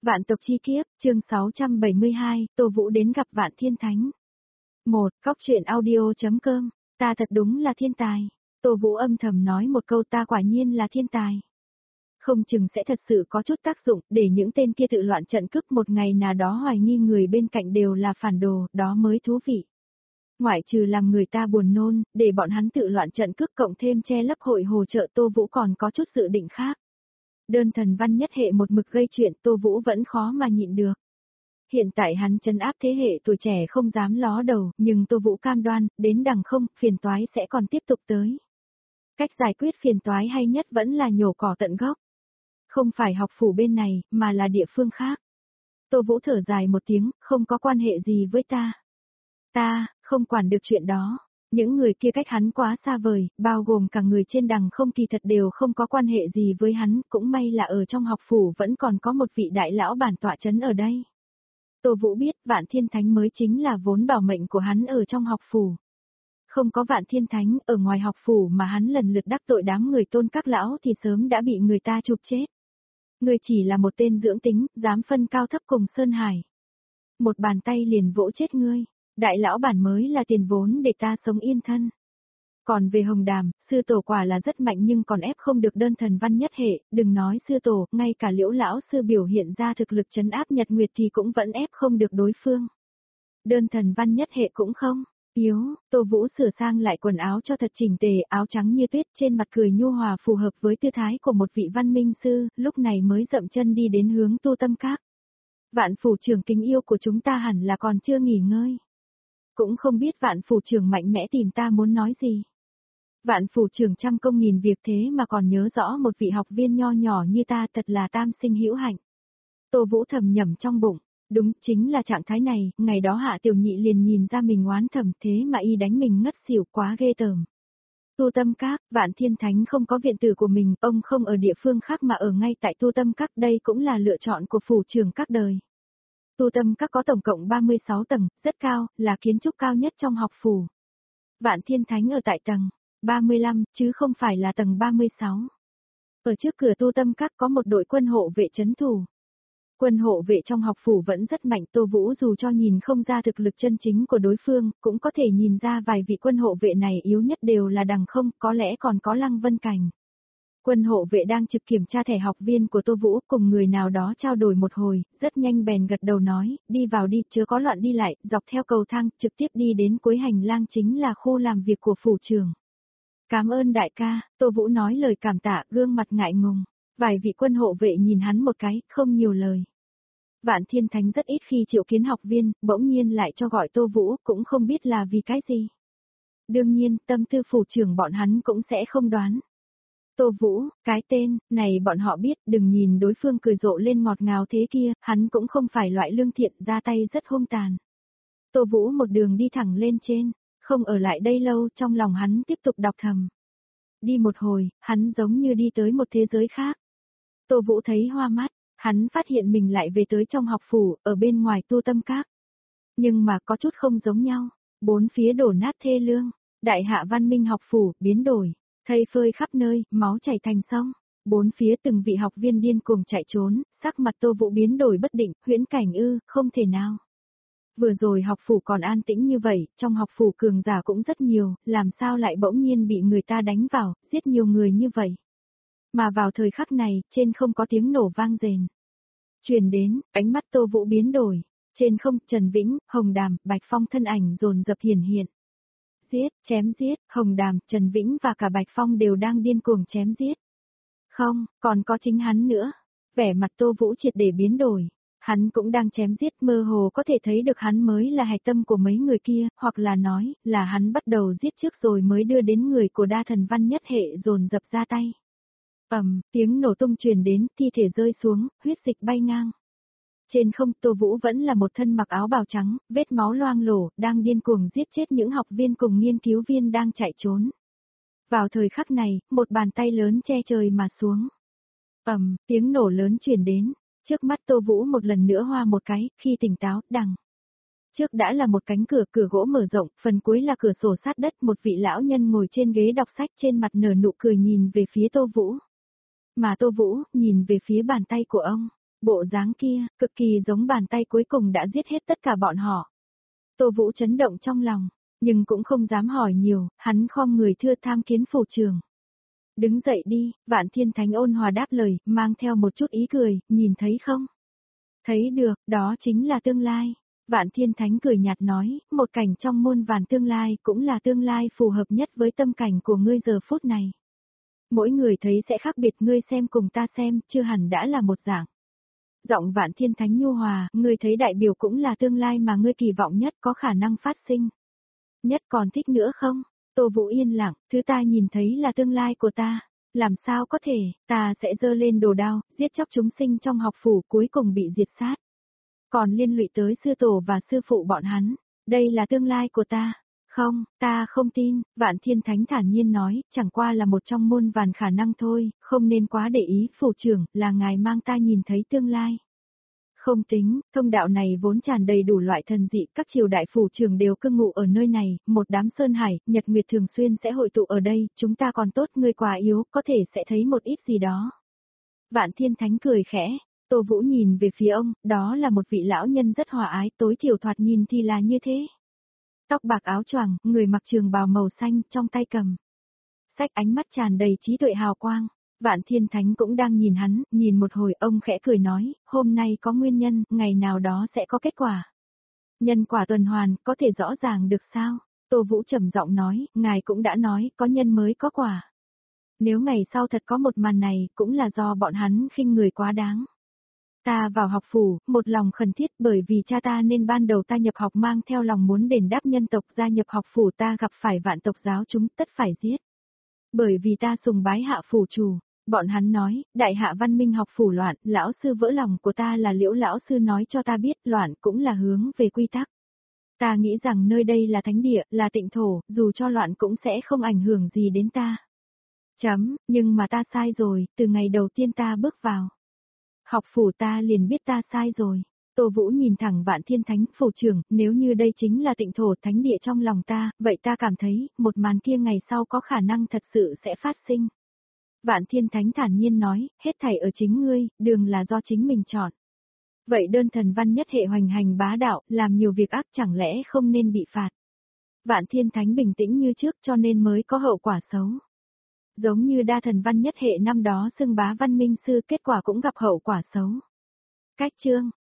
Vạn tộc chi kiếp, chương 672, Tô Vũ đến gặp Vạn Thiên Thánh. 1. Góc truyện audio.com, ta thật đúng là thiên tài. Tô Vũ âm thầm nói một câu, ta quả nhiên là thiên tài. Không chừng sẽ thật sự có chút tác dụng, để những tên kia tự loạn trận cước một ngày nào đó hoài nghi người bên cạnh đều là phản đồ, đó mới thú vị. Ngoại trừ làm người ta buồn nôn, để bọn hắn tự loạn trận cước cộng thêm che lấp hội hỗ trợ, Tô Vũ còn có chút dự định khác. Đơn thần văn nhất hệ một mực gây chuyện, Tô Vũ vẫn khó mà nhịn được. Hiện tại hắn trấn áp thế hệ tuổi trẻ không dám ló đầu, nhưng Tô Vũ cam đoan, đến đằng không, phiền toái sẽ còn tiếp tục tới. Cách giải quyết phiền toái hay nhất vẫn là nhổ cỏ tận gốc. Không phải học phủ bên này, mà là địa phương khác. Tô Vũ thở dài một tiếng, không có quan hệ gì với ta. Ta, không quản được chuyện đó. Những người kia cách hắn quá xa vời, bao gồm cả người trên đằng không kỳ thật đều không có quan hệ gì với hắn, cũng may là ở trong học phủ vẫn còn có một vị đại lão bản tọa chấn ở đây. Tô Vũ biết Vạn Thiên Thánh mới chính là vốn bảo mệnh của hắn ở trong học phủ. Không có Vạn Thiên Thánh ở ngoài học phủ mà hắn lần lượt đắc tội đám người Tôn các lão thì sớm đã bị người ta chụp chết. Người chỉ là một tên dưỡng tính, dám phân cao thấp cùng Sơn Hải. Một bàn tay liền vỗ chết ngươi. Đại lão bản mới là tiền vốn để ta sống yên thân. Còn về Hồng Đàm, sư tổ quả là rất mạnh nhưng còn ép không được đơn thần văn nhất hệ, đừng nói sư tổ, ngay cả Liễu lão sư biểu hiện ra thực lực trấn áp Nhật Nguyệt thì cũng vẫn ép không được đối phương. Đơn thần văn nhất hệ cũng không yếu, Tô Vũ sửa sang lại quần áo cho thật chỉnh tề, áo trắng như tuyết, trên mặt cười nhu hòa phù hợp với tư thái của một vị văn minh sư, lúc này mới dậm chân đi đến hướng Tu Tâm Các. Vạn phủ trưởng kính yêu của chúng ta hẳn là còn chưa nghỉ ngơi. Cũng không biết Vạn phủ trưởng mạnh mẽ tìm ta muốn nói gì. Vạn phủ trưởng trăm công nghìn việc thế mà còn nhớ rõ một vị học viên nho nhỏ như ta, thật là tam sinh hữu hạnh. Tô Vũ thầm nhẩm trong bụng, đúng chính là trạng thái này, ngày đó Hạ Tiểu Nhị liền nhìn ra mình oán thầm, thế mà y đánh mình ngất xỉu, quá ghê tởm. Tu Tâm Các, Vạn Thiên Thánh không có viện tử của mình, ông không ở địa phương khác mà ở ngay tại Tu Tâm Các, đây cũng là lựa chọn của phủ trưởng các đời. Tu Tâm Các có tổng cộng 36 tầng, rất cao, là kiến trúc cao nhất trong học phủ. Vạn Thiên Thánh ở tại tầng 35, chứ không phải là tầng 36. Ở trước cửa Tu Tâm Các có một đội quân hộ vệ trấn thủ. Quân hộ vệ trong học phủ vẫn rất mạnh, Tô Vũ dù cho nhìn không ra thực lực chân chính của đối phương, cũng có thể nhìn ra vài vị quân hộ vệ này yếu nhất đều là đằng không, có lẽ còn có Lăng Vân Cảnh. Quân hộ vệ đang trực kiểm tra thẻ học viên của Tô Vũ, cùng người nào đó trao đổi một hồi, rất nhanh bèn gật đầu nói, đi vào đi, chớ có loạn đi lại, dọc theo cầu thang, trực tiếp đi đến cuối hành lang chính là khu làm việc của phủ trưởng. Cảm ơn đại ca, Tô Vũ nói lời cảm tạ, gương mặt ngại ngùng. Vài vị quân hộ vệ nhìn hắn một cái, không nhiều lời. Vạn Thiên Thánh rất ít khi triệu kiến học viên, bỗng nhiên lại cho gọi Tô Vũ, cũng không biết là vì cái gì. Đương nhiên, tâm tư phủ trưởng bọn hắn cũng sẽ không đoán. Tô Vũ, cái tên này bọn họ biết, đừng nhìn đối phương cười rộ lên ngọt ngào thế kia, hắn cũng không phải loại lương thiện, ra tay rất hung tàn. Tô Vũ một đường đi thẳng lên trên, không ở lại đây lâu, trong lòng hắn tiếp tục đọc thầm. Đi một hồi, hắn giống như đi tới một thế giới khác. Tô Vũ thấy hoa mắt, hắn phát hiện mình lại về tới trong học phủ, ở bên ngoài Tu Tâm Các. Nhưng mà có chút không giống nhau, bốn phía đổ nát thê lương, đại hạ văn minh học phủ, biến đổi. Thây phơi khắp nơi, máu chảy thành sông. Bốn phía từng vị học viên điên cuồng chạy trốn, sắc mặt Tô Vũ biến đổi bất định, huyễn cảnh ư, không thể nào. Vừa rồi học phủ còn an tĩnh như vậy, trong học phủ cường giả cũng rất nhiều, làm sao lại bỗng nhiên bị người ta đánh vào, giết nhiều người như vậy. Mà vào thời khắc này, trên không có tiếng nổ vang rền. Truyền đến, ánh mắt Tô Vũ biến đổi. Trên không, Trần Vĩnh, Hồng Đàm, Bạch Phong thân ảnh dồn dập hiển hiện. Giết, chém giết, Hồng Đàm, Trần Vĩnh và cả Bạch Phong đều đang điên cuồng chém giết. Không, còn có chính hắn nữa. Vẻ mặt Tô Vũ triệt để biến đổi. Hắn cũng đang chém giết, mơ hồ có thể thấy được hắn mới là hạch tâm của mấy người kia, hoặc là nói, là hắn bắt đầu giết trước rồi mới đưa đến người của đa thần văn nhất hệ dồn dập ra tay. Tiếng nổ tung truyền đến, thi thể rơi xuống, huyết dịch bay ngang. Trên không, Tô Vũ vẫn là một thân mặc áo bào trắng, vết máu loang lổ, đang điên cuồng giết chết những học viên cùng nghiên cứu viên đang chạy trốn. Vào thời khắc này, một bàn tay lớn che trời mà xuống. Tiếng nổ lớn truyền đến, trước mắt Tô Vũ một lần nữa hoa một cái, khi tỉnh táo, đằng. Trước đã là một cánh cửa, cửa gỗ mở rộng, phần cuối là cửa sổ sát đất, một vị lão nhân ngồi trên ghế đọc sách, trên mặt nở nụ cười nhìn về phía Tô Vũ. Mà Tô Vũ, nhìn về phía bàn tay của ông. Bộ dáng kia, cực kỳ giống bàn tay cuối cùng đã giết hết tất cả bọn họ. Tô Vũ chấn động trong lòng, nhưng cũng không dám hỏi nhiều, hắn khom người thưa tham kiến phủ trưởng. Đứng dậy đi, Vạn Thiên Thánh ôn hòa đáp lời, mang theo một chút ý cười, nhìn thấy không? Thấy được, đó chính là tương lai. Vạn Thiên Thánh cười nhạt nói, một cảnh trong muôn vàn tương lai cũng là tương lai phù hợp nhất với tâm cảnh của ngươi giờ phút này. Mỗi người thấy sẽ khác biệt, ngươi xem cùng ta xem, chưa hẳn đã là một dạng. Giọng Vạn Thiên Thánh nhu hòa, ngươi thấy đại biểu cũng là tương lai mà ngươi kỳ vọng nhất có khả năng phát sinh. Nhất còn thích nữa không? Tô Vũ yên lặng, thứ ta nhìn thấy là tương lai của ta. Làm sao có thể, ta sẽ giơ lên đồ đao, giết chóc chúng sinh trong học phủ cuối cùng bị diệt sát. Còn liên lụy tới sư tổ và sư phụ bọn hắn. Đây là tương lai của ta. Không, ta không tin, Vạn Thiên Thánh thản nhiên nói, chẳng qua là một trong muôn vàn khả năng thôi, không nên quá để ý, phủ trưởng, là ngài mang ta nhìn thấy tương lai. Không tính, thông đạo này vốn tràn đầy đủ loại thần dị, các triều đại phủ trưởng đều cư ngụ ở nơi này, một đám sơn hải, nhật nguyệt thường xuyên sẽ hội tụ ở đây, chúng ta còn tốt, ngươi quá yếu, có thể sẽ thấy một ít gì đó. Vạn Thiên Thánh cười khẽ, Tô Vũ nhìn về phía ông, đó là một vị lão nhân rất hòa ái, tối thiểu thoạt nhìn thì là như thế. Tóc bạc áo choàng, người mặc trường bào màu xanh, trong tay cầm sách, ánh mắt tràn đầy trí tuệ hào quang. Vạn Thiên Thánh cũng đang nhìn hắn, nhìn một hồi ông khẽ cười nói, hôm nay có nguyên nhân, ngày nào đó sẽ có kết quả. Nhân quả tuần hoàn, có thể rõ ràng được sao? Tô Vũ trầm giọng nói, ngài cũng đã nói, có nhân mới có quả. Nếu ngày sau thật có một màn này, cũng là do bọn hắn khinh người quá đáng. Ta vào học phủ, một lòng khẩn thiết bởi vì cha ta nên ban đầu ta nhập học mang theo lòng muốn đền đáp nhân tộc, gia nhập học phủ ta gặp phải vạn tộc giáo chúng tất phải giết. Bởi vì ta sùng bái hạ phủ chủ, bọn hắn nói, đại hạ văn minh học phủ loạn, lão sư vỡ lòng của ta là Liễu lão sư nói cho ta biết loạn cũng là hướng về quy tắc. Ta nghĩ rằng nơi đây là thánh địa, là tịnh thổ, dù cho loạn cũng sẽ không ảnh hưởng gì đến ta. Nhưng mà ta sai rồi, từ ngày đầu tiên ta bước vào học phủ ta liền biết ta sai rồi. Tô Vũ nhìn thẳng Vạn Thiên Thánh, phủ trưởng, nếu như đây chính là tịnh thổ thánh địa trong lòng ta, vậy ta cảm thấy, một màn kia ngày sau có khả năng thật sự sẽ phát sinh. Vạn Thiên Thánh thản nhiên nói, hết thảy ở chính ngươi, đường là do chính mình chọn. Vậy đơn thần văn nhất hệ hoành hành bá đạo, làm nhiều việc ác chẳng lẽ không nên bị phạt. Vạn Thiên Thánh bình tĩnh như trước cho nên mới có hậu quả xấu. Giống như đa thần văn nhất hệ năm đó xưng bá văn minh sư, kết quả cũng gặp hậu quả xấu. Cách chương